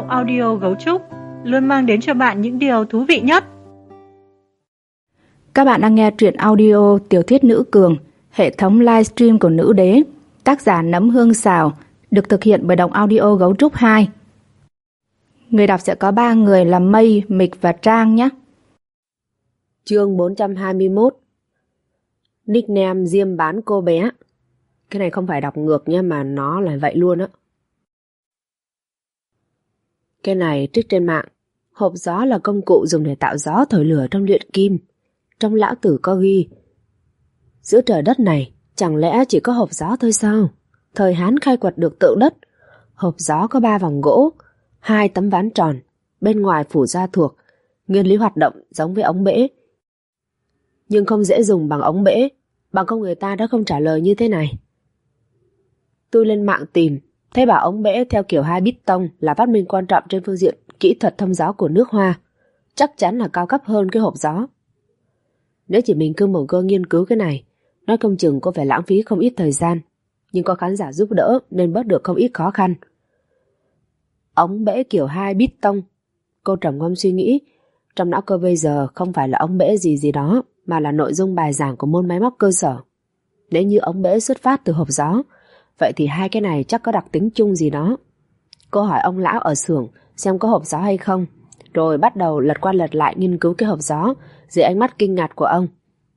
audio Gấu Trúc luôn mang đến cho bạn những điều thú vị nhất. Các bạn đang nghe truyện audio Tiểu thuyết nữ cường, hệ thống livestream của Nữ Đế, tác giả Nấm Hương Xào, được thực hiện bởi Đọc Audio Gấu Trúc 2. Người đọc sẽ có 3 người là Mây, Mịch và Trang nhé. Chương 421. Nickname Diêm bán cô bé. Cái này không phải đọc ngược nha, mà nó là vậy luôn á. Cái này trích trên mạng. Hộp gió là công cụ dùng để tạo gió thổi lửa trong luyện kim. Trong lão tử có ghi: giữa trời đất này chẳng lẽ chỉ có hộp gió thôi sao? Thời Hán khai quật được tượng đất. Hộp gió có 3 vòng gỗ, 2 tấm ván tròn, bên ngoài phủ da thuộc. Nguyên lý hoạt động giống với ống bể, nhưng không dễ dùng bằng ống bể. Bằng không người ta đã không trả lời như thế này. Tôi lên mạng tìm, thấy bảo ống bể theo kiểu 2 bít tông là phát minh quan trọng trên phương diện kỹ thuật thông gió của nước Hoa. Chắc chắn là cao cấp hơn cái hộp gió. Nếu chỉ mình Cương Mộng Cơ nghiên cứu cái này, nói không chừng có phải lãng phí không ít thời gian. Nhưng có khán giả giúp đỡ nên bớt được không ít khó khăn. Ống bể kiểu 2 bít tông. Cô trầm ngâm suy nghĩ. Trong não cô bây giờ không phải là ống bể gì đó, mà là nội dung bài giảng của môn máy móc cơ sở. Nếu như ống bể xuất phát từ hộp gió, vậy thì hai cái này chắc có đặc tính chung gì đó. Cô hỏi ông lão ở xưởng xem có hộp gió hay không, rồi bắt đầu lật qua lật lại nghiên cứu cái hộp gió dưới ánh mắt kinh ngạc của ông.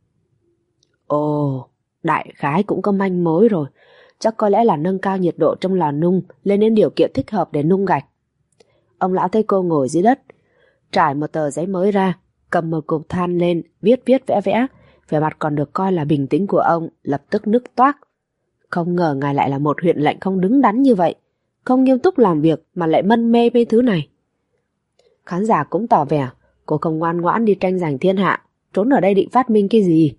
Ồ, đại khái cũng có manh mối rồi. Chắc có lẽ là nâng cao nhiệt độ trong lò nung lên đến điều kiện thích hợp để nung gạch. Ông lão thấy cô ngồi dưới đất, trải một tờ giấy mới ra, cầm một cục than lên, viết vẽ vẽ. Vẻ mặt còn được coi là bình tĩnh của ông lập tức nức toác. Không ngờ ngài lại là một huyện lệnh không đứng đắn như vậy, không nghiêm túc làm việc mà lại mân mê mấy thứ này. Khán giả cũng tỏ vẻ cô không ngoan ngoãn đi tranh giành thiên hạ, trốn ở đây định phát minh cái gì.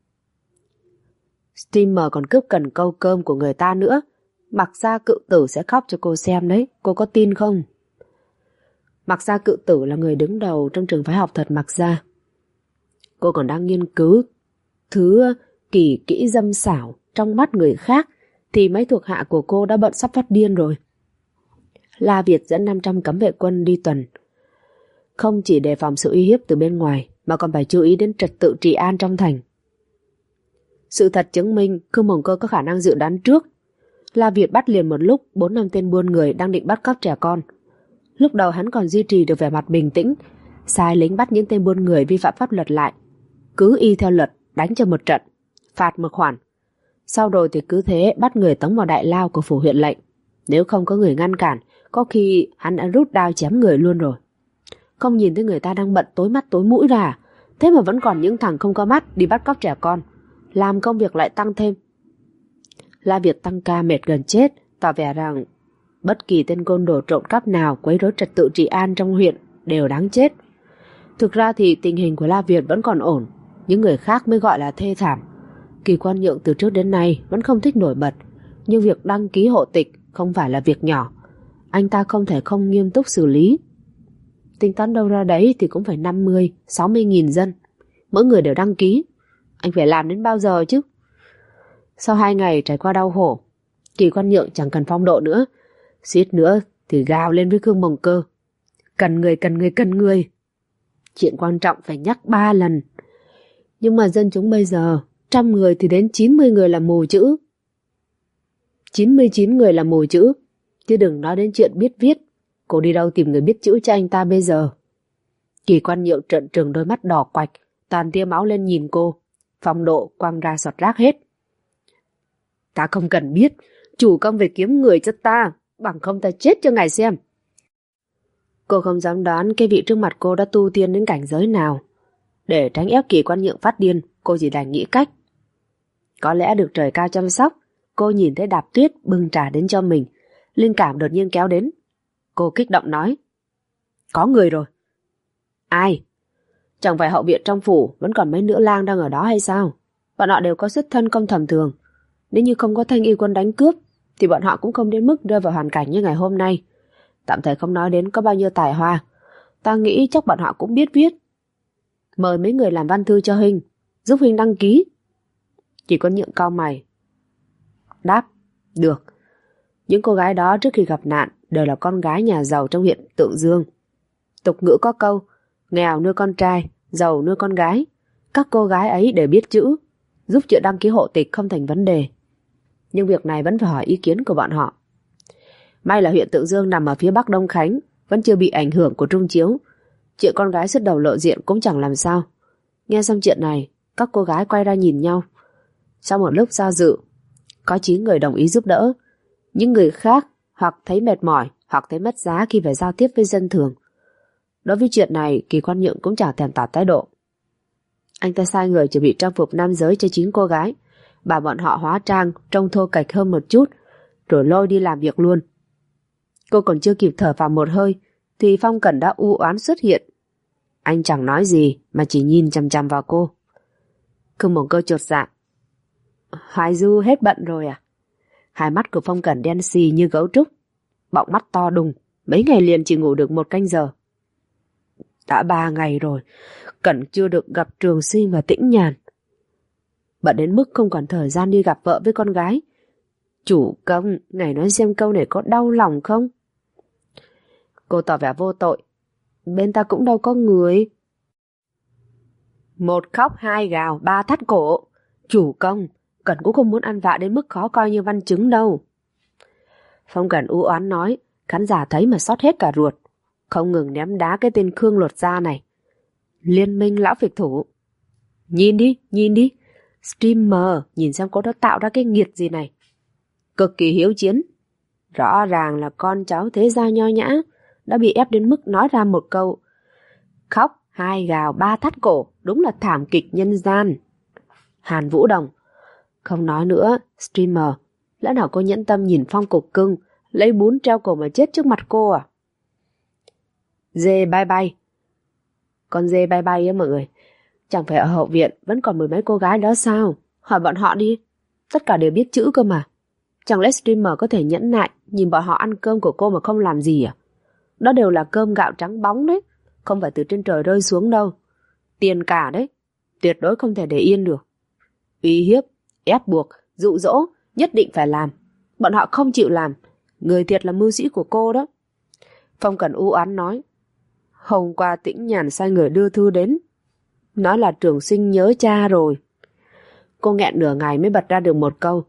Streamer còn cướp cần câu cơm của người ta nữa. Mặc Gia Cự Tử sẽ khóc cho cô xem đấy, cô có tin không? Mặc Gia Cự Tử là người đứng đầu trong trường phái học thuật Mặc Gia. Cô còn đang nghiên cứu thứ kỳ kỹ dâm xảo trong mắt người khác, thì mấy thuộc hạ của cô đã bận sắp phát điên rồi. La Việt dẫn 500 cấm vệ quân đi tuần, không chỉ đề phòng sự uy hiếp từ bên ngoài, mà còn phải chú ý đến trật tự trị an trong thành. Sự thật chứng minh Cương Mộng Cơ có khả năng dự đoán trước. La Việt bắt liền một lúc 4-5 tên buôn người đang định bắt cóc trẻ con. Lúc đầu hắn còn duy trì được vẻ mặt bình tĩnh, sai lính bắt những tên buôn người vi phạm pháp luật lại, cứ y theo luật đánh cho một trận, phạt một khoản. Sau rồi thì cứ thế bắt người tống vào đại lao của phủ huyện lệnh. Nếu không có người ngăn cản, có khi hắn đã rút đao chém người luôn rồi. Không nhìn thấy người ta đang bận tối mắt tối mũi ra, thế mà vẫn còn những thằng không có mắt đi bắt cóc trẻ con, làm công việc lại tăng thêm. La Việt tăng ca mệt gần chết, tỏ vẻ rằng bất kỳ tên côn đồ trộm cắp nào quấy rối trật tự trị an trong huyện đều đáng chết. Thực ra thì tình hình của La Việt vẫn còn ổn, những người khác mới gọi là thê thảm. Kỳ Quan Nhượng từ trước đến nay vẫn không thích nổi bật, nhưng việc đăng ký hộ tịch không phải là việc nhỏ. Anh ta không thể không nghiêm túc xử lý. Tính toán đâu ra đấy thì cũng phải 50-60 nghìn dân, mỗi người đều đăng ký. Anh phải làm đến bao giờ chứ? Sau 2 ngày trải qua đau khổ, Kỳ Quan Nhượng chẳng cần phong độ nữa, suýt nữa thì gào lên với Cương Mộng Cơ: cần người. Chuyện quan trọng phải nhắc 3 lần. Nhưng mà dân chúng bây giờ 100 người thì đến 90 người là mù chữ, 99 người là mù chữ, chứ đừng nói đến chuyện biết viết. Cô đi đâu tìm người biết chữ cho anh ta bây giờ? Kỳ Quan Nhượng trợn trừng đôi mắt đỏ quạch, toàn tia máu lên nhìn cô, phong độ quăng ra sọt rác hết. Ta không cần biết, chủ công về kiếm người cho ta, bằng không ta chết cho ngài xem. Cô không dám đoán cái vị trước mặt cô đã tu tiên đến cảnh giới nào. Để tránh ép Kỳ Quan Nhượng phát điên, cô chỉ đành nghĩ cách. Có lẽ được trời cao chăm sóc, cô nhìn thấy Đạp Tuyết bưng trà đến cho mình, linh cảm đột nhiên kéo đến. Cô kích động nói: có người rồi. Ai? Chẳng phải hậu viện trong phủ vẫn còn mấy nữ lang đang ở đó hay sao? Bọn họ đều có xuất thân công thầm thường. Nếu như không có Thanh Y quân đánh cướp thì bọn họ cũng không đến mức rơi vào hoàn cảnh như ngày hôm nay. Tạm thời không nói đến có bao nhiêu tài hoa, ta nghĩ chắc bọn họ cũng biết viết. Mời mấy người làm văn thư cho Huynh, giúp Huynh đăng ký. Chỉ có Nhượng cau mày đáp: được. Những cô gái đó trước khi gặp nạn đều là con gái nhà giàu trong huyện Tượng Dương. Tục ngữ có câu, nghèo nuôi con trai, giàu nuôi con gái. Các cô gái ấy đều biết chữ, giúp chuyện đăng ký hộ tịch không thành vấn đề. Nhưng việc này vẫn phải hỏi ý kiến của bọn họ. May là huyện Tượng Dương nằm ở phía bắc Đông Khánh, vẫn chưa bị ảnh hưởng của Trung Chiếu. Chuyện con gái xuất đầu lộ diện cũng chẳng làm sao. Nghe xong chuyện này, các cô gái quay ra nhìn nhau. Sau một lúc do dự, có 9 người đồng ý giúp đỡ. Những người khác hoặc thấy mệt mỏi, hoặc thấy mất giá khi phải giao tiếp với dân thường. Đối với chuyện này, Kỳ Quan Nhượng cũng chẳng thèm tỏ thái độ. Anh ta sai người chuẩn bị trang phục nam giới cho 9 cô gái, bảo bọn họ hóa trang trông thô kệch hơn một chút, rồi lôi đi làm việc luôn. Cô còn chưa kịp thở vào một hơi thì Phong Cẩn đã u oán xuất hiện. Anh chẳng nói gì mà chỉ nhìn chằm chằm vào cô. Khương Mộng Cơ chột dạ. Hoài Du hết bận rồi à? Hai mắt của Phong Cẩn đen xì như gấu trúc, bọng mắt to đùng, mấy ngày liền chỉ ngủ được 1 canh giờ. Đã 3 ngày rồi, Cẩn chưa được gặp Trường Sinh và Tĩnh Nhàn. Bận đến mức không còn thời gian đi gặp vợ với con gái. Chủ công, ngài nói xem câu này có đau lòng không? Cô tỏ vẻ vô tội. Bên ta cũng đâu có người. 1 khóc 2 gào 3 thắt cổ. Chủ công, Cẩn cũng không muốn ăn vạ đến mức khó coi như Văn Chứng đâu. Phong Cẩn u oán nói, khán giả thấy mà xót hết cả ruột. Không ngừng ném đá cái tên Khương Lột Da này. Liên minh lão phịch thủ. Nhìn đi. Streamer, nhìn xem cô đã tạo ra cái nghiệt gì này. Cực kỳ hiếu chiến. Rõ ràng là con cháu thế gia nho nhã, đã bị ép đến mức nói ra một câu. Khóc 2 gào 3 thắt cổ, đúng là thảm kịch nhân gian. Hàn Vũ Đồng. Không nói nữa, streamer. Lẽ nào cô nhẫn tâm nhìn Phong Cục Cưng lấy bún treo cổ mà chết trước mặt cô à? Dê bye bye. Con dê bye bye á mọi người. Chẳng phải ở hậu viện vẫn còn 10 mấy cô gái đó sao? Hỏi bọn họ đi. Tất cả đều biết chữ cơ mà. Chẳng lẽ streamer có thể nhẫn nại nhìn bọn họ ăn cơm của cô mà không làm gì à? Đó đều là cơm gạo trắng bóng đấy, không phải từ trên trời rơi xuống đâu. Tiền cả đấy, tuyệt đối không thể để yên được. Uy hiếp, ép buộc, dụ dỗ, nhất định phải làm. Bọn họ không chịu làm, người thiệt là mưu sĩ của cô đó. Phong Cẩn u oán nói. Hôm qua Tĩnh Nhàn sai người đưa thư đến, nói là Trường Sinh nhớ cha rồi. Cô nghẹn nửa ngày mới bật ra được một câu.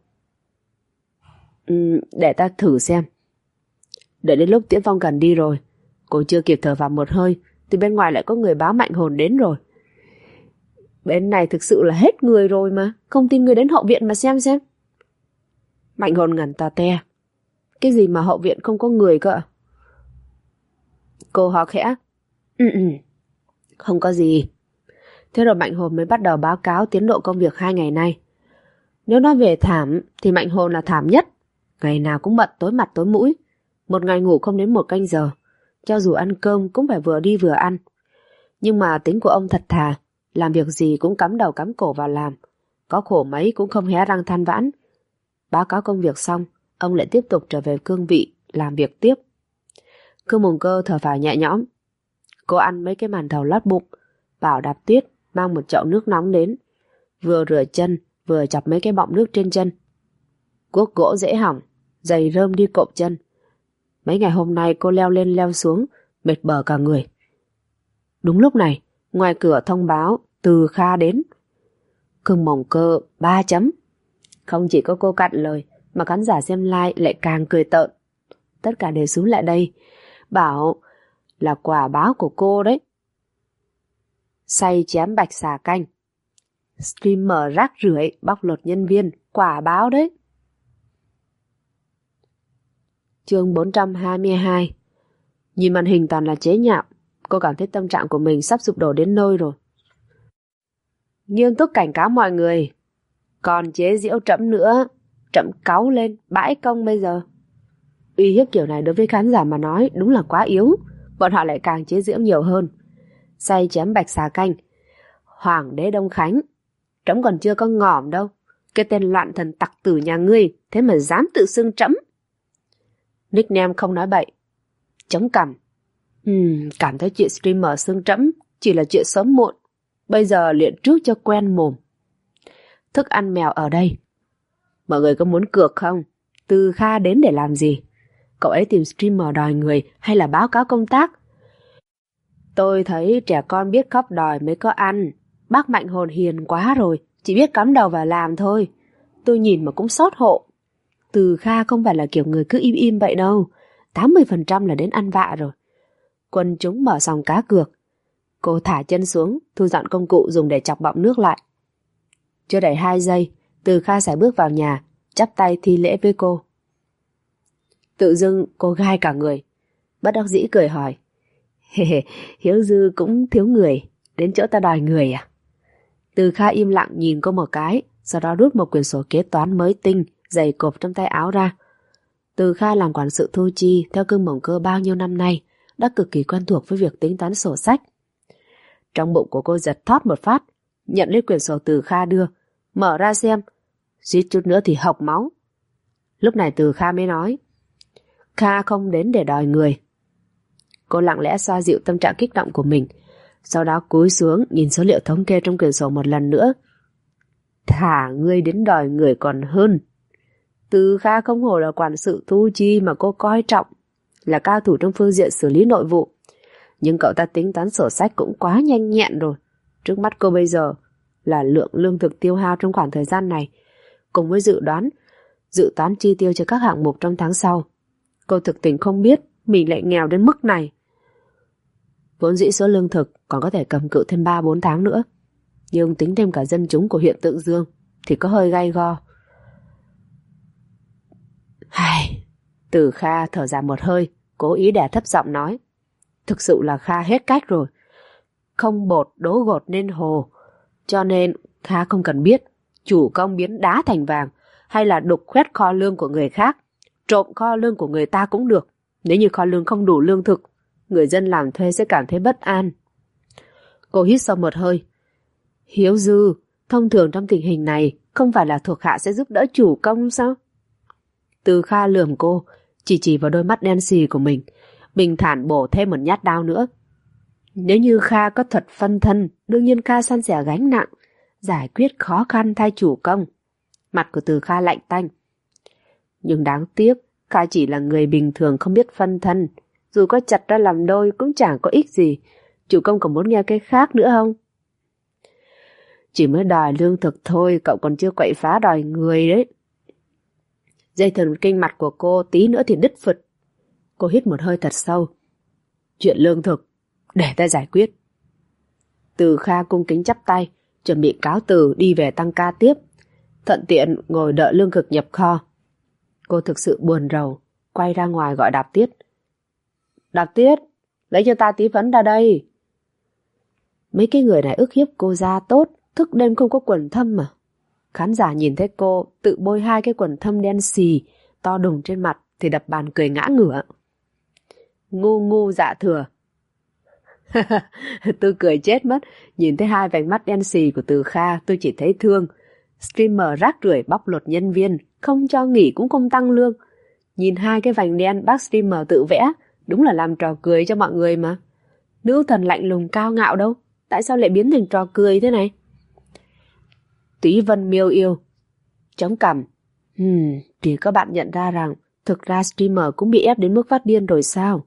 Để ta thử xem. Đợi đến lúc Tiễn Phong Cẩn đi rồi, cô chưa kịp thở vào một hơi thì bên ngoài lại có người báo Mạnh Hồn đến rồi. Bên này thực sự là hết người rồi mà. Không tin người đến hậu viện mà xem. Mạnh Hồn ngẩn tò te. Cái gì mà hậu viện không có người cơ ạ? Cô ho khẽ. Không có gì. Thế rồi Mạnh Hồn mới bắt đầu báo cáo tiến độ công việc 2 ngày nay. Nếu nói về thảm thì Mạnh Hồn là thảm nhất. Ngày nào cũng bận tối mặt tối mũi. Một ngày ngủ không đến 1 canh giờ. Cho dù ăn cơm cũng phải vừa đi vừa ăn. Nhưng mà tính của ông thật thà, làm việc gì cũng cắm đầu cắm cổ vào làm. Có khổ mấy cũng không hé răng than vãn. Báo cáo công việc xong, ông lại tiếp tục trở về cương vị, làm việc tiếp. Khương Mộng Cơ thở phào nhẹ nhõm. Cô ăn mấy cái màn thầu lót bụng, bảo Đạp Tuyết mang một chậu nước nóng đến. Vừa rửa chân, vừa chọc mấy cái bọng nước trên chân. Cuốc gỗ dễ hỏng, giày rơm đi cộp chân. Mấy ngày hôm nay cô leo lên leo xuống, mệt bở cả người. Đúng lúc này, ngoài cửa thông báo Từ Kha đến. Khương Mộng Cơ 3 chấm. Không chỉ có cô cạn lời, mà khán giả xem live lại càng cười tợn. Tất cả đều xuống lại đây, bảo là quả báo của cô đấy. Xay chém bạch xà canh. Streamer rác rưởi bóc lột nhân viên, quả báo đấy. Chương 422. Nhìn màn hình toàn là chế nhạo, cô cảm thấy tâm trạng của mình sắp sụp đổ đến nơi rồi. Nghiêm túc cảnh cáo mọi người, còn chế giễu Trẫm nữa, Trẫm cáu lên, bãi công bây giờ. Uy hiếp kiểu này đối với khán giả mà nói đúng là quá yếu, bọn họ lại càng chế giễu nhiều hơn. Xay chém bạch xà canh. Hoàng đế Đông Khánh, Trẫm còn chưa có ngỏm đâu. Cái tên loạn thần tặc tử nhà ngươi, thế mà dám tự xưng Trẫm. Nickname không nói bậy. Chống cằm. Cảm thấy chuyện streamer xưng Trẫm chỉ là chuyện sớm muộn. Bây giờ luyện trước cho quen mồm. Thức ăn mèo ở đây. Mọi người có muốn cược không? Từ Kha đến để làm gì? Cậu ấy tìm streamer đòi người hay là báo cáo công tác? Tôi thấy trẻ con biết khóc đòi mới có ăn. Bác Mạnh hồn hiền quá rồi, chỉ biết cắm đầu vào làm thôi. Tôi nhìn mà cũng xót hộ. Từ Kha không phải là kiểu người cứ im im vậy đâu. 80% là đến ăn vạ rồi. Quân chúng mở sòng cá cược. Cô thả chân xuống, thu dọn công cụ dùng để chọc bọng nước lại. Chưa đầy 2 giây, Từ Kha sải bước vào nhà, chắp tay thi lễ với cô. Tự dưng cô gai cả người. Bất đắc dĩ cười hỏi. Hiếu Dư cũng thiếu người, đến chỗ ta đòi người à? Từ Kha im lặng nhìn cô một cái, sau đó rút một quyển sổ kế toán mới tinh, dày cộp trong tay áo ra. Từ Kha làm quản sự thu chi theo cương mộng cơ bao nhiêu năm nay, đã cực kỳ quen thuộc với việc tính toán sổ sách. Trong bụng của cô giật thót một phát, nhận lấy quyển sổ Từ Kha đưa, mở ra xem, suýt chút nữa thì hộc máu. Lúc này Từ Kha mới nói, Kha không đến để đòi người. Cô lặng lẽ xoa dịu tâm trạng kích động của mình, sau đó cúi xuống nhìn số liệu thống kê trong quyển sổ một lần nữa. Thả ngươi đến đòi người còn hơn. Từ Kha không hổ là quản sự thu chi mà cô coi trọng, là cao thủ trong phương diện xử lý nội vụ. Nhưng cậu ta tính toán sổ sách cũng quá nhanh nhẹn rồi. Trước mắt cô bây giờ là lượng lương thực tiêu hao trong khoảng thời gian này, cùng với dự toán chi tiêu cho các hạng mục trong tháng sau. Cô thực tình không biết mình lại nghèo đến mức này. Vốn dĩ số lương thực còn có thể cầm cự thêm 3-4 tháng nữa, nhưng tính thêm cả dân chúng của huyện Tự Dương thì có hơi gay go. Từ Kha thở dài một hơi, cố ý đè thấp giọng nói, thực sự là Kha hết cách rồi. Không bột đố gột nên hồ, cho nên Kha không cần biết chủ công biến đá thành vàng hay là đục khoét kho lương của người khác, trộm kho lương của người ta cũng được. Nếu như kho lương không đủ lương thực, người dân làm thuê sẽ cảm thấy bất an. Cô hít sâu một hơi. Hiếu Dư, thông thường trong tình hình này không phải là thuộc hạ sẽ giúp đỡ chủ công sao? Từ Kha lườm cô, chỉ vào đôi mắt đen xì của mình, bình thản bổ thêm một nhát đao nữa. Nếu như Kha có thuật phân thân, đương nhiên Kha san sẻ gánh nặng, giải quyết khó khăn thay chủ công. Mặt của Từ Kha lạnh tanh. Nhưng đáng tiếc, Kha chỉ là người bình thường không biết phân thân, dù có chặt ra làm đôi cũng chẳng có ích gì. Chủ công còn muốn nghe cái khác nữa không? Chỉ mới đòi lương thực thôi, cậu còn chưa quậy phá đòi người đấy. Dây thần kinh mặt của cô tí nữa thì đứt phật. Cô hít một hơi thật sâu. Chuyện lương thực, để ta giải quyết. Từ Kha cung kính chắp tay, chuẩn bị cáo từ đi về tăng ca tiếp, thuận tiện ngồi đợi lương thực nhập kho. Cô thực sự buồn rầu, quay ra ngoài gọi Đạp Tiết. Đạp Tiết, lấy cho ta tí phấn ra đây. Mấy cái người này ức hiếp cô ra tốt, thức đêm không có quần thâm mà. Khán giả nhìn thấy cô tự bôi 2 cái quần thâm đen xì to đùng trên mặt thì đập bàn cười ngã ngửa. Ngu dạ thừa. Tôi cười chết mất, nhìn thấy 2 vành mắt đen xì của Từ Kha tôi chỉ thấy thương. Streamer rác rưởi bóc lột nhân viên, không cho nghỉ cũng không tăng lương. Nhìn 2 cái vành đen bác streamer tự vẽ, đúng là làm trò cười cho mọi người mà. Nữ thần lạnh lùng cao ngạo đâu, tại sao lại biến thành trò cười thế này? Túy Vân miêu yêu. Chống cằm. Thì các bạn nhận ra rằng thực ra streamer cũng bị ép đến mức phát điên rồi sao?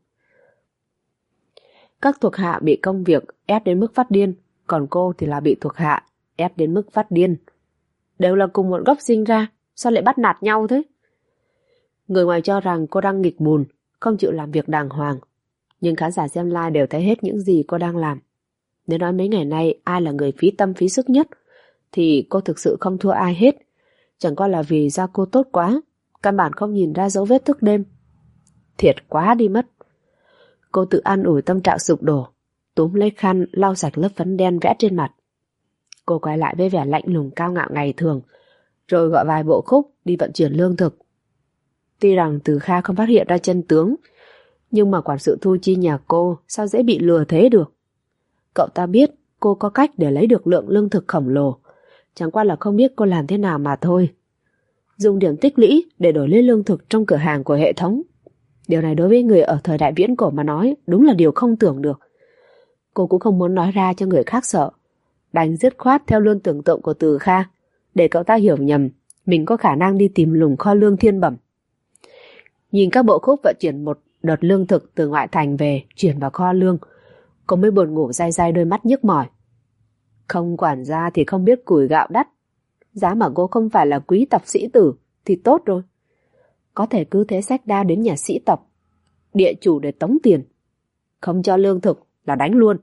Các thuộc hạ bị công việc ép đến mức phát điên, còn cô thì là bị thuộc hạ ép đến mức phát điên. Đều là cùng một gốc sinh ra, sao lại bắt nạt nhau thế? Người ngoài cho rằng cô đang nghịch bùn, không chịu làm việc đàng hoàng. Nhưng khán giả xem live đều thấy hết những gì cô đang làm. Nếu nói mấy ngày nay ai là người phí tâm phí sức nhất, thì cô thực sự không thua ai hết. Chẳng qua là vì da cô tốt quá, căn bản không nhìn ra dấu vết thức đêm. Thiệt quá đi mất. Cô tự an ủi tâm trạng sụp đổ, túm lấy khăn lau sạch lớp phấn đen vẽ trên mặt. Cô quay lại với vẻ lạnh lùng cao ngạo ngày thường, rồi gọi vài bộ khúc đi vận chuyển lương thực. Tuy rằng Từ Kha không phát hiện ra chân tướng, nhưng mà quản sự thu chi nhà cô sao dễ bị lừa thế được. Cậu ta biết cô có cách để lấy được lượng lương thực khổng lồ, chẳng qua là không biết cô làm thế nào mà thôi. Dùng điểm tích lũy để đổi lấy lương thực trong cửa hàng của hệ thống. Điều này đối với người ở thời đại viễn cổ mà nói đúng là điều không tưởng được. Cô cũng không muốn nói ra cho người khác sợ, đành dứt khoát theo luôn tưởng tượng của Từ Kha, để cậu ta hiểu nhầm mình có khả năng đi tìm lùng kho lương thiên bẩm. Nhìn các bộ khúc vận chuyển một đợt lương thực từ ngoại thành về chuyển vào kho lương, cô mới buồn ngủ day day đôi mắt nhức mỏi. Không quản gia thì không biết củi gạo đắt. Giá mà cô không phải là quý tộc sĩ tử thì tốt rồi. Có thể cứ thế xách đao đến nhà sĩ tộc, địa chủ để tống tiền. Không cho lương thực là đánh luôn.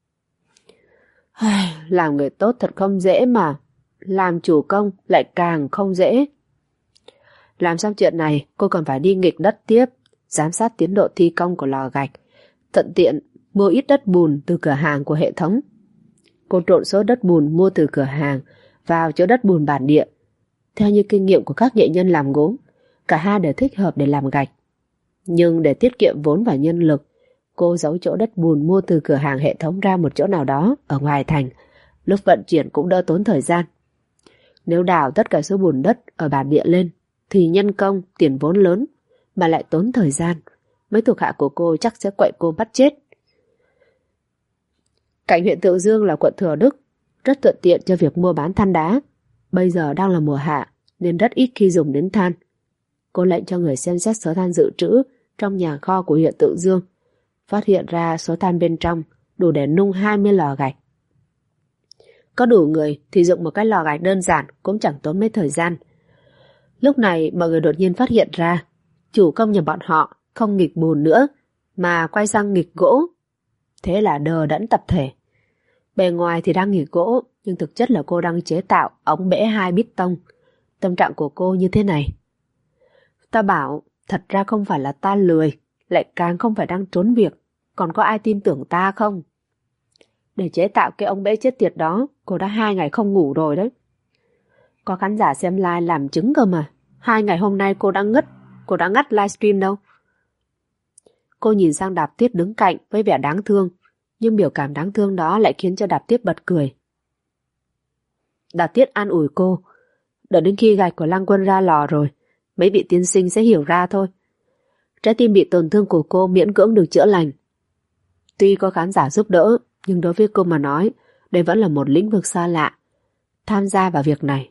Làm người tốt thật không dễ mà. Làm chủ công lại càng không dễ. Làm xong chuyện này, cô còn phải đi nghịch đất tiếp, giám sát tiến độ thi công của lò gạch, thuận tiện mua ít đất bùn từ cửa hàng của hệ thống. Cô trộn số đất bùn mua từ cửa hàng vào chỗ đất bùn bản địa. Theo như kinh nghiệm của các nghệ nhân làm gốm, cả hai đều thích hợp để làm gạch. Nhưng để tiết kiệm vốn và nhân lực, cô giấu chỗ đất bùn mua từ cửa hàng hệ thống ra một chỗ nào đó ở ngoài thành. Lúc vận chuyển cũng đỡ tốn thời gian. Nếu đào tất cả số bùn đất ở bản địa lên thì nhân công, tiền vốn lớn mà lại tốn thời gian. Mấy thuộc hạ của cô chắc sẽ quậy cô bắt chết. Cạnh huyện Tựu Dương là quận Thừa Đức, rất thuận tiện cho việc mua bán than đá. Bây giờ đang là mùa hạ nên rất ít khi dùng đến than. Cô lệnh cho người xem xét số than dự trữ trong nhà kho của huyện Tựu Dương. Phát hiện ra số than bên trong đủ để nung 20 lò gạch. Có đủ người thì dựng một cái lò gạch đơn giản cũng chẳng tốn mấy thời gian. Lúc này mọi người đột nhiên phát hiện ra chủ công nhà bọn họ không nghịch bùn nữa mà quay sang nghịch gỗ. Thế là đờ đẫn tập thể. Bề ngoài thì đang nghịch gỗ, nhưng thực chất là cô đang chế tạo ống bể 2 bít tông. Tâm trạng của cô như thế này. Ta bảo, thật ra không phải là ta lười, lại càng không phải đang trốn việc. Còn có ai tin tưởng ta không? Để chế tạo cái ống bể chết tiệt đó, cô đã 2 ngày không ngủ rồi đấy. Có khán giả xem live làm chứng cơ mà. 2 ngày hôm nay cô đã ngắt livestream đâu. Cô nhìn sang Đạp Tuyết đứng cạnh với vẻ đáng thương, nhưng biểu cảm đáng thương đó lại khiến cho Đạp Tuyết bật cười. Đạp Tuyết an ủi cô, đợi đến khi gạch của Lăng Quân ra lò rồi, mấy vị tiên sinh sẽ hiểu ra thôi. Trái tim bị tổn thương của cô miễn cưỡng được chữa lành. Tuy có khán giả giúp đỡ, nhưng đối với cô mà nói, đây vẫn là một lĩnh vực xa lạ. Tham gia vào việc này.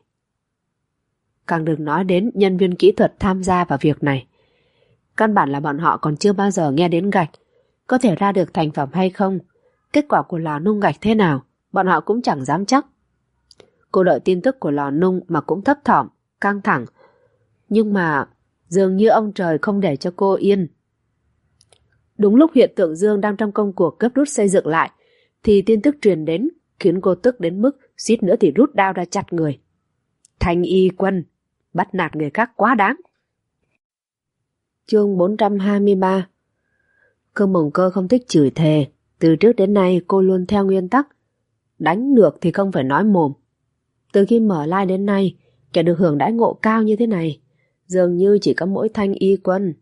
Càng đừng nói đến nhân viên kỹ thuật tham gia vào việc này. Căn bản là bọn họ còn chưa bao giờ nghe đến gạch. Có thể ra được thành phẩm hay không, kết quả của lò nung gạch thế nào, bọn họ cũng chẳng dám chắc. Cô đợi tin tức của lò nung mà cũng thấp thỏm, căng thẳng. Nhưng mà dường như ông trời không để cho cô yên. Đúng lúc huyện Tựu Dương đang trong công cuộc gấp rút xây dựng lại, thì tin tức truyền đến khiến cô tức đến mức suýt nữa thì rút đao ra chặt người. Thanh y quân, bắt nạt người khác quá đáng. Chương 423. Cương Mồng Cơ không thích chửi thề. Từ trước đến nay cô luôn theo nguyên tắc đánh được thì không phải nói mồm. Từ khi mở live đến nay, kẻ được hưởng đãi ngộ cao như thế này dường như chỉ có mỗi Thanh y quân.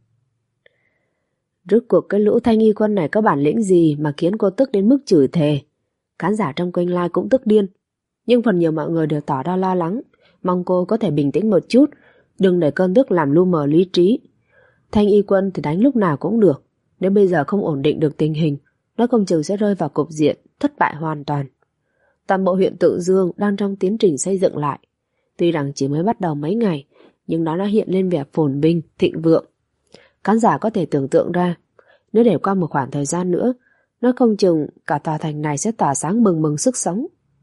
Rốt cuộc cái lũ Thanh y quân này có bản lĩnh gì mà khiến cô tức đến mức chửi thề. Khán giả trong kênh live cũng tức điên. Nhưng phần nhiều mọi người đều tỏ ra lo lắng, mong cô có thể bình tĩnh một chút, đừng để cơn tức làm lu mờ lý trí. Thanh y quân thì đánh lúc nào cũng được. Nếu bây giờ không ổn định được tình hình, nó không chừng sẽ rơi vào cục diện thất bại hoàn toàn. Toàn bộ huyện Tựu Dương đang trong tiến trình xây dựng lại. Tuy rằng chỉ mới bắt đầu mấy ngày, nhưng nó đã hiện lên vẻ phồn vinh, thịnh vượng. Khán giả có thể tưởng tượng ra, nếu để qua một khoảng thời gian nữa, nó không chừng cả tòa thành này sẽ tỏa sáng bừng bừng sức sống.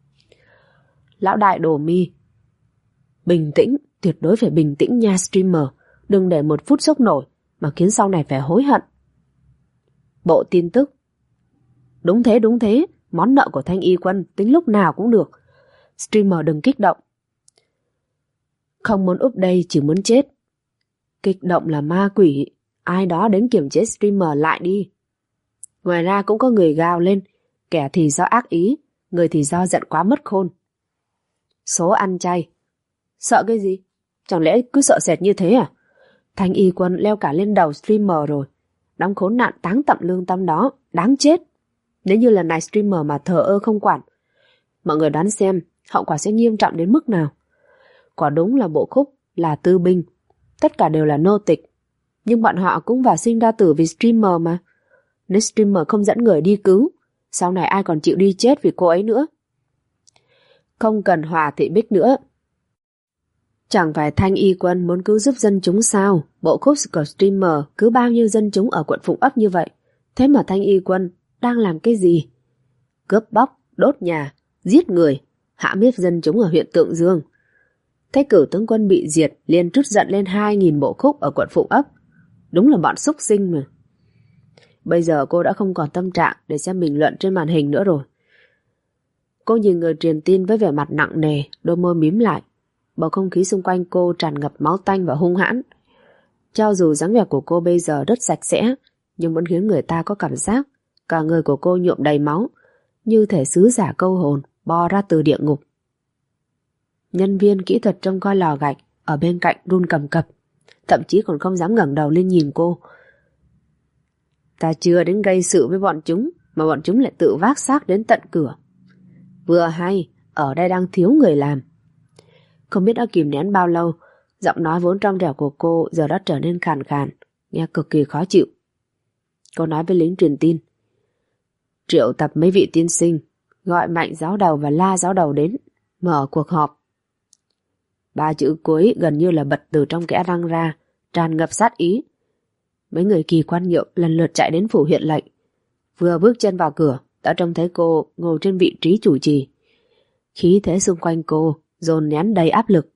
Lão đại Đồ Mi, bình tĩnh, tuyệt đối phải bình tĩnh nha streamer, đừng để một phút sốc nổi mà khiến sau này phải hối hận. Bộ tin tức. Đúng thế, món nợ của Thanh y quân tính lúc nào cũng được. Streamer đừng kích động. Không muốn úp đây, chỉ muốn chết. Kích động là ma quỷ, ai đó đến kiểm chế streamer lại đi. Ngoài ra cũng có người gào lên, kẻ thì do ác ý, người thì do giận quá mất khôn. Số ăn chay. Sợ cái gì? Chẳng lẽ cứ sợ sệt như thế à? Thanh y quân leo cả lên đầu streamer rồi. Đám khốn nạn táng tận lương tâm đó, đáng chết. Nếu như lần này streamer mà thờ ơ không quản, mọi người đoán xem hậu quả sẽ nghiêm trọng đến mức nào. Quả đúng là bộ khúc là tư binh, tất cả đều là nô tịch. Nhưng bọn họ cũng vào sinh ra tử vì streamer mà. Nếu streamer không dẫn người đi cứu, sau này ai còn chịu đi chết vì cô ấy nữa. Không cần Hòa Thị Bích nữa. Chẳng phải Thanh Y Quân muốn cứu giúp dân chúng sao? Bộ khúc streamer cứ bao nhiêu dân chúng ở quận Phụng Ấp như vậy. Thế mà Thanh Y Quân đang làm cái gì? Cướp bóc, đốt nhà, giết người, hãm hiếp dân chúng ở huyện Tượng Dương. Thế cử tướng quân bị diệt liền trút giận lên 2.000 bộ khúc ở quận Phụng Ấp. Đúng là bọn súc sinh mà. Bây giờ cô đã không còn tâm trạng để xem bình luận trên màn hình nữa rồi. Cô nhìn người truyền tin với vẻ mặt nặng nề, đôi môi mím lại. Bầu không khí xung quanh cô tràn ngập máu tanh và hung hãn. Cho dù dáng vẻ của cô bây giờ rất sạch sẽ, nhưng vẫn khiến người ta có cảm giác cả người của cô nhuộm đầy máu, như thể sứ giả câu hồn bò ra từ địa ngục. Nhân viên kỹ thuật trông coi lò gạch ở bên cạnh run cầm cập, thậm chí còn không dám ngẩng đầu lên nhìn cô. Ta chưa đến gây sự với bọn chúng, mà bọn chúng lại tự vác xác đến tận cửa. Vừa hay, ở đây đang thiếu người làm. Không biết đã kìm nén bao lâu, giọng nói vốn trong trẻo của cô giờ đã trở nên khàn khàn, nghe cực kỳ khó chịu. Cô nói với lính truyền tin: triệu tập mấy vị tiên sinh, gọi Mạnh giáo đầu và La giáo đầu đến, mở cuộc họp. 3 chữ cuối gần như là bật từ trong kẽ răng ra, tràn ngập sát ý. Mấy người Kỳ Quan Nhượng lần lượt chạy đến phủ huyện lệnh. Vừa bước chân vào cửa, đã trông thấy cô ngồi trên vị trí chủ trì. Khí thế xung quanh cô dồn nén đầy áp lực.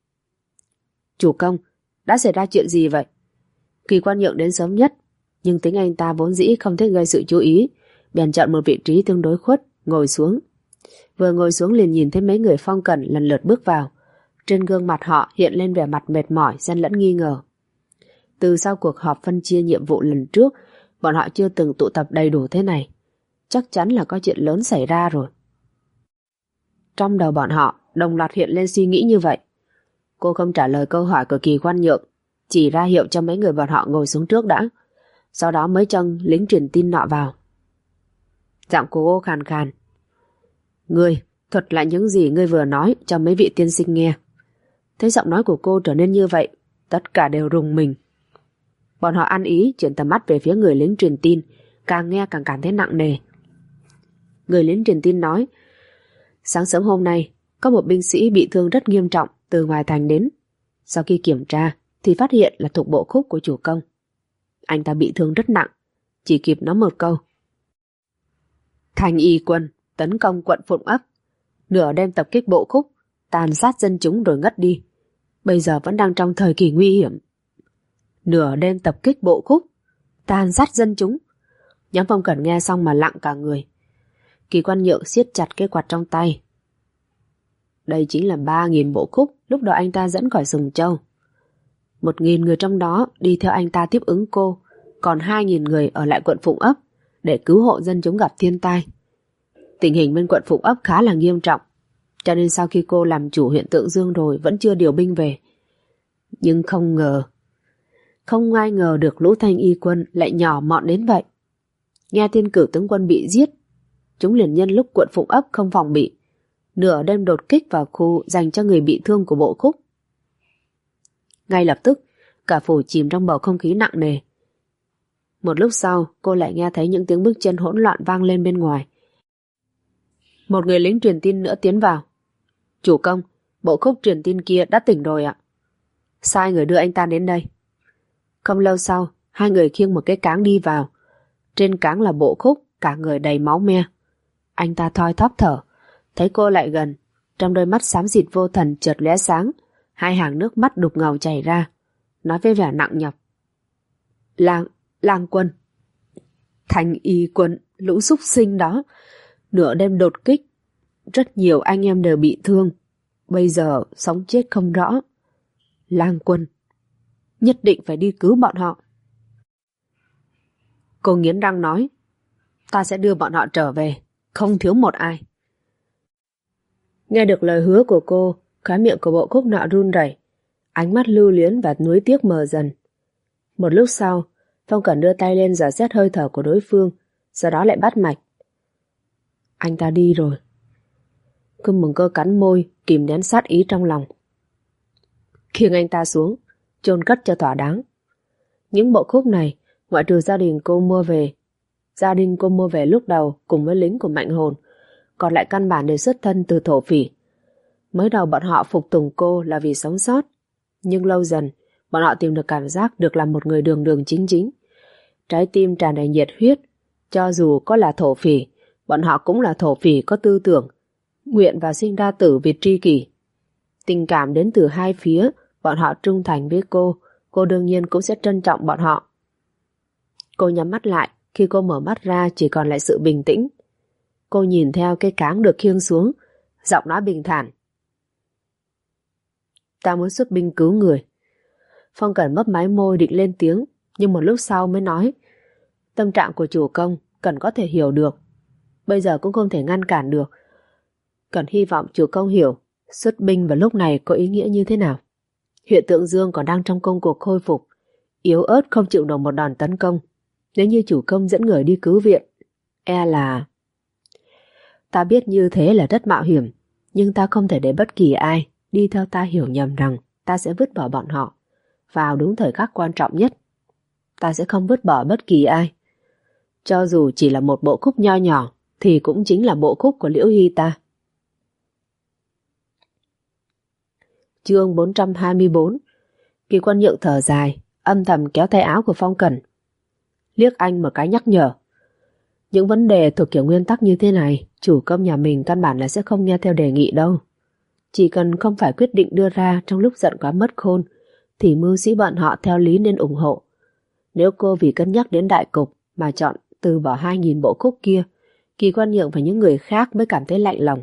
Chủ công, đã xảy ra chuyện gì vậy? Kỳ Quan Nhượng đến sớm nhất, nhưng tính anh ta vốn dĩ không thích gây sự chú ý, bèn chọn một vị trí tương đối khuất, ngồi xuống. Vừa ngồi xuống liền nhìn thấy mấy người phong cẩn lần lượt bước vào. Trên gương mặt họ hiện lên vẻ mặt mệt mỏi, xen lẫn nghi ngờ. Từ sau cuộc họp phân chia nhiệm vụ lần trước, bọn họ chưa từng tụ tập đầy đủ thế này. Chắc chắn là có chuyện lớn xảy ra rồi. Trong đầu bọn họ đồng loạt hiện lên suy nghĩ như vậy. Cô không trả lời câu hỏi của Kỳ Quan Nhượng, chỉ ra hiệu cho mấy người bọn họ ngồi xuống trước đã. Sau đó mới cho lính truyền tin nọ vào. Giọng của cô khàn khàn: Ngươi, thuật lại những gì ngươi vừa nói cho mấy vị tiên sinh nghe. Thấy giọng nói của cô trở nên như vậy, tất cả đều rùng mình. Bọn họ ăn ý chuyển tầm mắt về phía người lính truyền tin, càng nghe càng cảm thấy nặng nề. Người lính truyền tin nói: sáng sớm hôm nay, có một binh sĩ bị thương rất nghiêm trọng từ ngoài thành đến. Sau khi kiểm tra thì phát hiện là thuộc bộ khúc của chủ công. Anh ta bị thương rất nặng, chỉ kịp nói một câu: Thanh Y Quân tấn công quận Phụng Ấp, nửa đêm tập kích bộ khúc, tàn sát dân chúng rồi ngất đi. Bây giờ vẫn đang trong thời kỳ nguy hiểm. Nửa đêm tập kích bộ khúc, tàn sát dân chúng. Nhóm phong cẩn nghe xong mà lặng cả người. Kỳ Quan Nhượng siết chặt cái quạt trong tay. Đây chính là 3.000 bộ khúc lúc đó anh ta dẫn khỏi Sừng Châu. 1.000 người trong đó đi theo anh ta tiếp ứng cô, còn 2.000 người ở lại quận Phụng Ấp để cứu hộ dân chúng gặp thiên tai. Tình hình bên quận Phụng Ấp khá là nghiêm trọng, cho nên sau khi cô làm chủ huyện Tượng Dương rồi vẫn chưa điều binh về. Nhưng không ai ngờ được lũ Thanh Y Quân lại nhỏ mọn đến vậy. Nghe tin cử tướng quân bị giết, chúng liền nhân lúc quận Phụng Ấp không phòng bị, nửa đêm đột kích vào khu dành cho người bị thương của bộ khúc. Ngay lập tức, cả phủ chìm trong bầu không khí nặng nề. Một lúc sau, cô lại nghe thấy những tiếng bước chân hỗn loạn vang lên bên ngoài. Một người lính truyền tin nữa tiến vào. Chủ công, bộ khúc truyền tin kia đã tỉnh rồi ạ. Sai người đưa anh ta đến đây. Không lâu sau, 2 người khiêng một cái cáng đi vào. Trên cáng là bộ khúc, cả người đầy máu me. Anh ta thoi thóp thở, thấy cô lại gần, trong đôi mắt xám xịt vô thần chợt lóe sáng, 2 hàng nước mắt đục ngầu chảy ra, nói với vẻ nặng nhọc: Lang Quân. Thanh Y Quân, lũ súc sinh đó, nửa đêm đột kích, rất nhiều anh em đều bị thương, bây giờ sống chết không rõ. Lang Quân, nhất định phải đi cứu bọn họ. Cô nghiến răng nói: ta sẽ đưa bọn họ trở về, không thiếu một ai. Nghe được lời hứa của cô, khóe miệng của bộ khúc nọ run rẩy, ánh mắt lưu luyến và nuối tiếc mờ dần. Một lúc sau, Phong Cẩn đưa tay lên dò xét hơi thở của đối phương, sau đó lại bắt mạch. Anh ta đi rồi. Cưng Mừng Cơ cắn môi, kìm nén sát ý trong lòng. Khiêng anh ta xuống, chôn cất cho thỏa đáng. Những bộ khúc này, ngoại trừ gia đình cô mua về lúc đầu cùng với lính của Mạnh Hồn, còn lại căn bản đều xuất thân từ thổ phỉ. Mới đầu bọn họ phục tùng cô là vì sống sót, nhưng lâu dần bọn họ tìm được cảm giác được làm một người đường đường chính chính. Trái tim tràn đầy nhiệt huyết, cho dù có là thổ phỉ, bọn họ cũng là thổ phỉ có tư tưởng, nguyện và sinh ra tử vì tri kỷ. Tình cảm đến từ hai phía, bọn họ trung thành với cô đương nhiên cũng sẽ trân trọng bọn họ. Cô nhắm mắt lại, khi cô mở mắt ra chỉ còn lại sự bình tĩnh. Cô nhìn theo cây cáng được khiêng xuống, giọng nói bình thản. Ta muốn xuất binh cứu người. Phong Cẩn mấp máy môi định lên tiếng, nhưng một lúc sau mới nói, tâm trạng của chủ công Cẩn có thể hiểu được, bây giờ cũng không thể ngăn cản được. Cẩn hy vọng chủ công hiểu xuất binh vào lúc này có ý nghĩa như thế nào. Huyện Tượng Dương còn đang trong công cuộc khôi phục, yếu ớt không chịu nổi một đòn tấn công. Nếu như chủ công dẫn người đi cứu viện, e là... Ta biết như thế là rất mạo hiểm, nhưng ta không thể để bất kỳ ai đi theo ta hiểu nhầm rằng ta sẽ vứt bỏ bọn họ vào đúng thời khắc quan trọng nhất. Ta sẽ không vứt bỏ bất kỳ ai. Cho dù chỉ là một bộ khúc nho nhỏ thì cũng chính là bộ khúc của Liễu Hy ta. Chương 424. Kỳ Quan Nhượng thở dài, âm thầm kéo tay áo của Phong Cẩn. Liếc anh một cái nhắc nhở. Những vấn đề thuộc kiểu nguyên tắc như thế này, chủ công nhà mình căn bản là sẽ không nghe theo đề nghị đâu. Chỉ cần không phải quyết định đưa ra trong lúc giận quá mất khôn, thì mưu sĩ bọn họ theo lý nên ủng hộ. Nếu cô vì cân nhắc đến đại cục mà chọn từ bỏ 2.000 bộ khúc kia, Kỳ Quan Nhượng và những người khác mới cảm thấy lạnh lòng.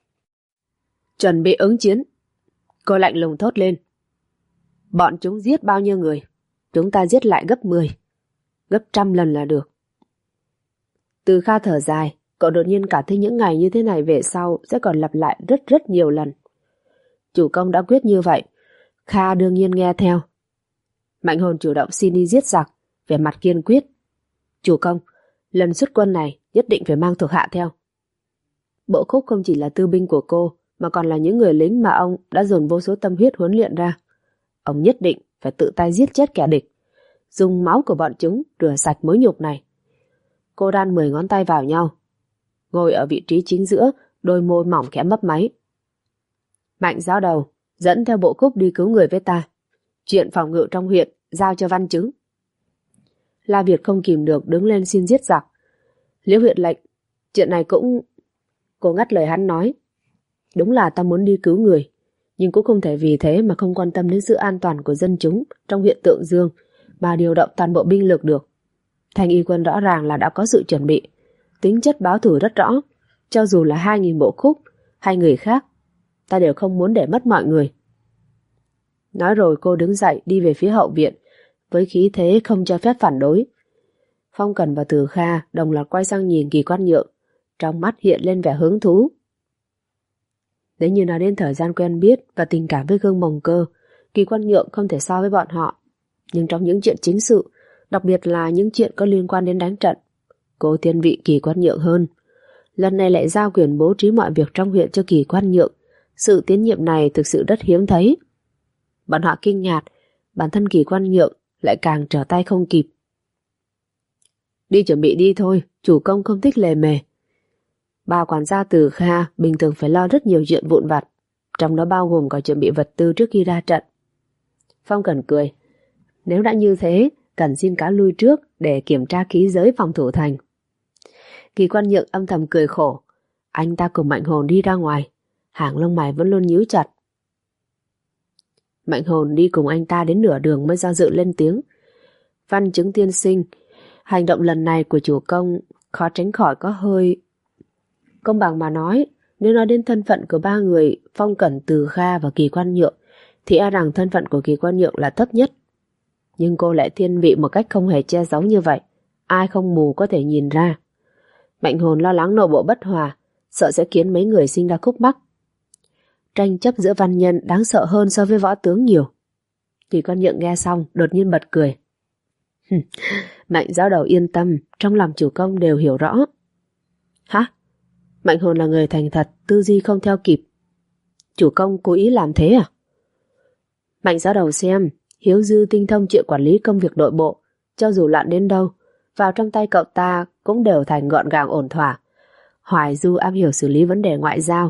Chuẩn bị ứng chiến. Cô lạnh lùng thốt lên. Bọn chúng giết bao nhiêu người, chúng ta giết lại gấp 10, gấp 100 lần là được. Từ Kha thở dài, cậu đột nhiên cảm thấy những ngày như thế này về sau sẽ còn lặp lại rất nhiều lần. Chủ công đã quyết như vậy, Kha đương nhiên nghe theo. Mạnh Hồn chủ động xin đi giết giặc, vẻ mặt kiên quyết. Chủ công, lần xuất quân này nhất định phải mang thuộc hạ theo. Bộ khúc không chỉ là tư binh của cô, mà còn là những người lính mà ông đã dồn vô số tâm huyết huấn luyện ra. Ông nhất định phải tự tay giết chết kẻ địch, dùng máu của bọn chúng rửa sạch mối nhục này. Cô đan 10 ngón tay vào nhau, ngồi ở vị trí chính giữa, đôi môi mỏng khẽ mấp máy. Mạnh giáo đầu, dẫn theo bộ khúc đi cứu người với ta. Chuyện phòng ngự trong huyện giao cho Văn Chứng. La Việt không kìm được đứng lên xin giết giặc. Liễu huyện lệnh, chuyện này cũng... Cô ngắt lời hắn nói. Đúng là ta muốn đi cứu người, nhưng cũng không thể vì thế mà không quan tâm đến sự an toàn của dân chúng trong huyện Tượng Dương mà điều động toàn bộ binh lực được. Thanh y quân rõ ràng là đã có sự chuẩn bị, tính chất báo thù rất rõ. Cho dù là 2.000 bộ khúc hay người khác, ta đều không muốn để mất mọi người. Nói rồi cô đứng dậy đi về phía hậu viện, với khí thế không cho phép phản đối. Phong Cẩn và Từ Kha đồng loạt quay sang nhìn Kỳ Quan Nhượng, trong mắt hiện lên vẻ hứng thú. Nếu như nói đến thời gian quen biết và tình cảm với Gương Mồng Cơ, Kỳ Quan Nhượng không thể so với bọn họ. Nhưng trong những chuyện chính sự, đặc biệt là những chuyện có liên quan đến đánh trận, cô thiên vị Kỳ Quan Nhượng hơn. Lần này lại giao quyền bố trí mọi việc trong huyện cho Kỳ Quan Nhượng. Sự tín nhiệm này thực sự rất hiếm thấy. Bọn họ kinh ngạc, bản thân Kỳ Quan Nhượng lại càng trở tay không kịp. Đi chuẩn bị đi thôi, chủ công không thích lề mề. Bà quản gia Từ Kha bình thường phải lo rất nhiều chuyện vụn vặt, trong đó bao gồm cả chuẩn bị vật tư trước khi ra trận. Phong Cẩn cười. Nếu đã như thế, cần xin cáo lui trước để kiểm tra ký giới phòng thủ thành. Kỳ Quan Nhượng âm thầm cười khổ. Anh ta cùng Mạnh Hồn đi ra ngoài, hàng lông mày vẫn luôn nhíu chặt. Mạnh Hồn đi cùng anh ta đến nửa đường mới do dự lên tiếng. Văn Chứng tiên sinh, hành động lần này của chủ công khó tránh khỏi có hơi... Công bằng mà nói, nếu nói đến thân phận của ba người Phong Cẩn, Từ Kha và Kỳ Quan Nhượng, thì e rằng thân phận của Kỳ Quan Nhượng là thấp nhất. Nhưng cô lại thiên vị một cách không hề che giấu như vậy, ai không mù có thể nhìn ra. Mạnh Hồn lo lắng nội bộ bất hòa, sợ sẽ khiến mấy người sinh ra khúc mắc. Tranh chấp giữa văn nhân đáng sợ hơn so với võ tướng nhiều. Kỳ Quan Nhượng nghe xong đột nhiên bật cười. Mạnh giáo đầu yên tâm, trong lòng chủ công đều hiểu rõ. Hả? Mạnh Hồn là người thành thật, tư duy không theo kịp. Chủ công cố ý làm thế à? Mạnh giáo đầu xem, hiếu dư tinh thông chuyện quản lý công việc nội bộ, cho dù loạn đến đâu, vào trong tay cậu ta cũng đều thành gọn gàng ổn thỏa. Hoài Du am hiểu xử lý vấn đề ngoại giao,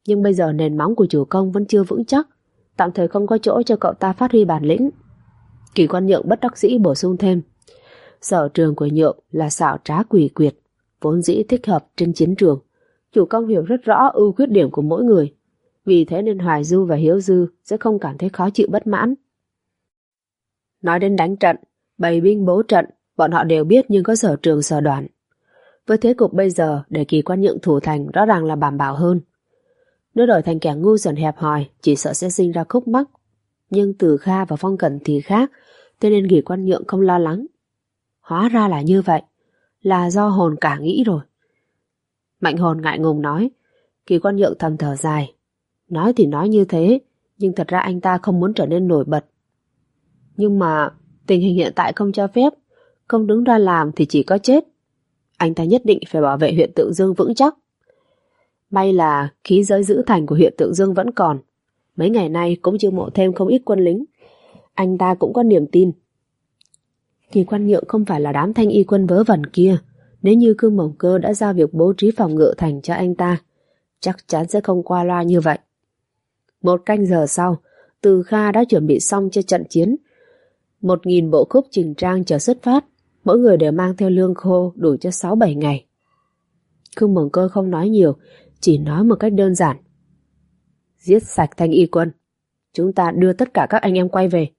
Nhưng bây giờ nền móng của chủ công vẫn chưa vững chắc, tạm thời không có chỗ cho cậu ta phát huy bản lĩnh. Kỳ Quan Nhượng bất đắc dĩ bổ sung thêm. Sở trường của Nhượng là xảo trá quỷ quyệt, vốn dĩ thích hợp trên chiến trường. Chủ công hiểu rất rõ ưu khuyết điểm của mỗi người, vì thế nên Hoài Du và Hiếu Dư sẽ không cảm thấy khó chịu bất mãn. Nói đến đánh trận, bày binh bố trận, bọn họ đều biết nhưng có sở trường sở đoản. Với thế cục bây giờ, để Kỳ Quan Nhượng thủ thành rõ ràng là đảm bảo hơn. Nếu đổi thành kẻ ngu xuẩn hẹp hòi, chỉ sợ sẽ sinh ra khúc mắc. Nhưng Từ Kha và Phong Cẩn thì khác, thế nên Kỳ Quan Nhượng không lo lắng. Hóa ra là như vậy, là do hồn cả nghĩ rồi. Mạnh Hồn ngại ngùng nói. Kỳ Quan Nhượng thầm thở dài. Nói thì nói như thế, nhưng thật ra anh ta không muốn trở nên nổi bật. Nhưng mà tình hình hiện tại không cho phép, không đứng ra làm thì chỉ có chết. Anh ta nhất định phải bảo vệ huyện Tượng Dương vững chắc. May là khí giới giữ thành của huyện Tượng Dương vẫn còn. Mấy ngày nay cũng chiêu mộ thêm không ít quân lính. Anh ta cũng có niềm tin. Kỳ Quan Nhượng không phải là đám thanh y quân vớ vẩn kia. Nếu như Cương Mộng Cơ đã giao việc bố trí phòng ngự thành cho anh ta, chắc chắn sẽ không qua loa như vậy. 1 canh giờ sau, Từ Kha đã chuẩn bị xong cho trận chiến. 1.000 bộ khúc chỉnh trang chờ xuất phát, mỗi người đều mang theo lương khô đủ cho 6-7 ngày. Cương Mộng Cơ không nói nhiều, chỉ nói một cách đơn giản. Giết sạch thanh y quân, chúng ta đưa tất cả các anh em quay về.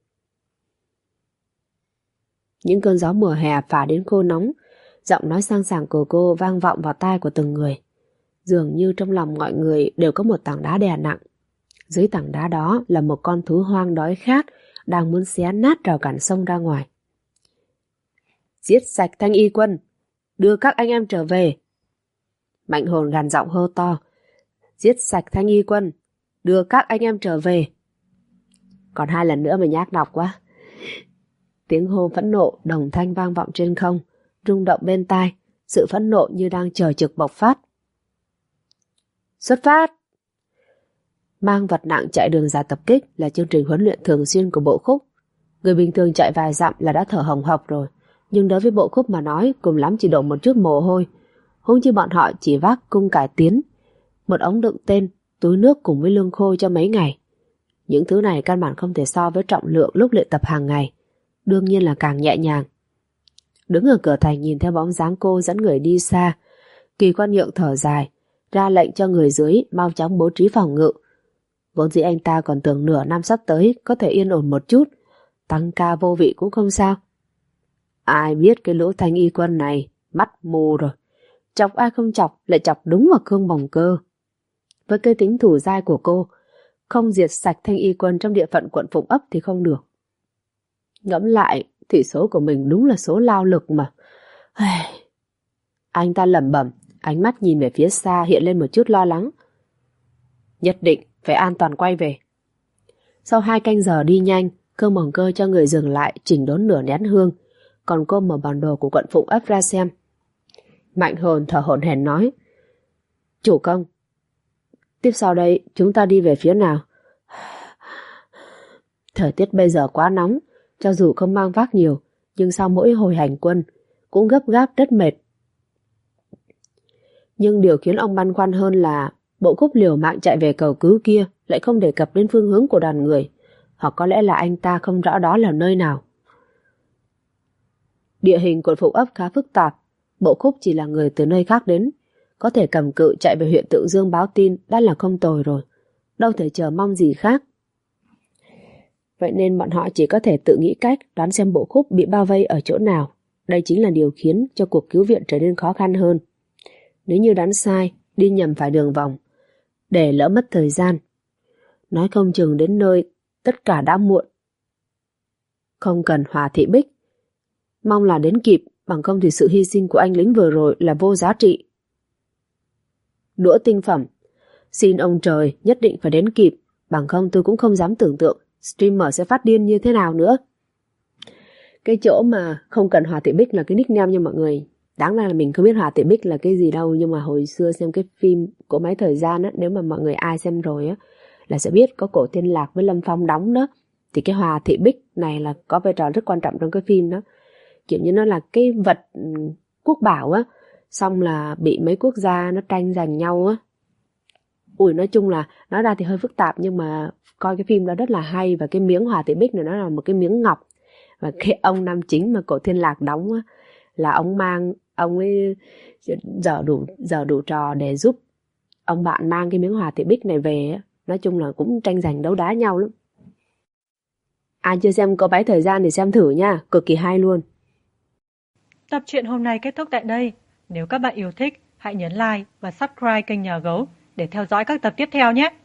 Những cơn gió mùa hè phả đến khô nóng, giọng nói sang sảng của cô vang vọng vào tai của từng người. Dường như trong lòng mọi người đều có một tảng đá đè nặng. Dưới tảng đá đó là một con thú hoang đói khát đang muốn xé nát rào cản sông ra ngoài. Giết sạch thanh y quân, đưa các anh em trở về. Mạnh Hồn gằn giọng hô to. Giết sạch thanh y quân, đưa các anh em trở về. Còn 2 lần nữa mà nhác đọc quá. Tiếng hô phẫn nộ đồng thanh vang vọng trên không, rung động bên tai, sự phẫn nộ như đang chờ trực bộc phát. Xuất phát! Mang vật nặng chạy đường dài tập kích là chương trình huấn luyện thường xuyên của bộ khúc. Người bình thường chạy vài dặm là đã thở hồng hộc rồi, nhưng đối với bộ khúc mà nói cùng lắm chỉ đổ một chút mồ hôi. Huống chi bọn họ chỉ vác cung cải tiến, một ống đựng tên, túi nước cùng với lương khô cho mấy ngày. Những thứ này căn bản không thể so với trọng lượng lúc luyện tập hàng ngày, đương nhiên là càng nhẹ nhàng. Đứng ở cửa thành nhìn theo bóng dáng cô dẫn người đi xa, Kỳ Quan Nhượng thở dài, ra lệnh cho người dưới mau chóng bố trí phòng ngự. Vốn dĩ anh ta còn tưởng nửa năm sắp tới có thể yên ổn một chút, tăng ca vô vị cũng không sao. Ai biết cái lũ thanh y quân này mắt mù rồi, chọc ai không chọc lại chọc đúng vào Cương Mộng Cơ. Với cái tính thủ dai của cô, không diệt sạch thanh y quân trong địa phận quận Phụng Ấp thì không được. Ngẫm lại thì số của mình đúng là số lao lực mà. Anh ta lẩm bẩm, ánh mắt nhìn về phía xa hiện lên một chút lo lắng. Nhất định phải an toàn quay về. Sau 2 canh giờ đi nhanh, Cương Mộng Cơ cho người dừng lại chỉnh đốn nửa nén hương, còn cô mở bản đồ của quận Phụng Ấp ra xem. Mạnh Hồn thở hổn hển nói. Chủ công, tiếp sau đây chúng ta đi về phía nào? Thời tiết bây giờ quá nóng, cho dù không mang vác nhiều, nhưng sau mỗi hồi hành quân cũng gấp gáp rất mệt. Nhưng điều khiến ông băn khoăn hơn là bộ khúc liều mạng chạy về cầu cứu kia lại không đề cập đến phương hướng của đoàn người, hoặc có lẽ là anh ta không rõ đó là nơi nào. Địa hình quận Phụng Ấp khá phức tạp, bộ khúc chỉ là người từ nơi khác đến, có thể cầm cự chạy về huyện Tượng Dương báo tin đã là không tồi rồi, đâu thể chờ mong gì khác. Vậy nên bọn họ chỉ có thể tự nghĩ cách đoán xem bộ khúc bị bao vây ở chỗ nào. Đây chính là điều khiến cho cuộc cứu viện trở nên khó khăn hơn. Nếu như đoán sai, đi nhầm phải đường vòng, để lỡ mất thời gian, nói không chừng đến nơi tất cả đã muộn. Không cần Hòa Thị Bích, mong là đến kịp, bằng không thì sự hy sinh của anh lính vừa rồi là vô giá trị. Đũa tinh phẩm, xin ông trời nhất định phải đến kịp, bằng không tôi cũng không dám tưởng tượng streamer sẽ phát điên như thế nào nữa. Cái chỗ mà không cần Hòa Thị Bích là cái nickname nha mọi người. Đáng ra là mình không biết Hòa Thị Bích là cái gì đâu, nhưng mà hồi xưa xem cái phim Cỗ Máy Thời Gian á, nếu mà mọi người ai xem rồi á là sẽ biết có Cổ Thiên Lạc với Lâm Phong đóng đó. Thì cái Hòa Thị Bích này là có vai trò rất quan trọng trong cái phim đó. Kiểu như nó là cái vật quốc bảo á, xong là bị mấy quốc gia nó tranh giành nhau á. Ui, nói chung là nói ra thì hơi phức tạp, nhưng mà coi cái phim đó rất là hay. Và cái miếng Hòa Thị Bích này nó là một cái miếng ngọc. Và cái ông nam chính mà Cổ Thiên Lạc đóng á, là ông ấy dở đủ trò để giúp ông bạn mang cái miếng Hòa Thị Bích này về á. Nói chung là cũng tranh giành đấu đá nhau lắm. Ai chưa xem Cô Váy Thời Gian thì xem thử nha, cực kỳ hay luôn. Tập truyện hôm nay kết thúc tại đây. Nếu các bạn yêu thích, hãy nhấn like và subscribe kênh Nhà Gấu để theo dõi các tập tiếp theo nhé.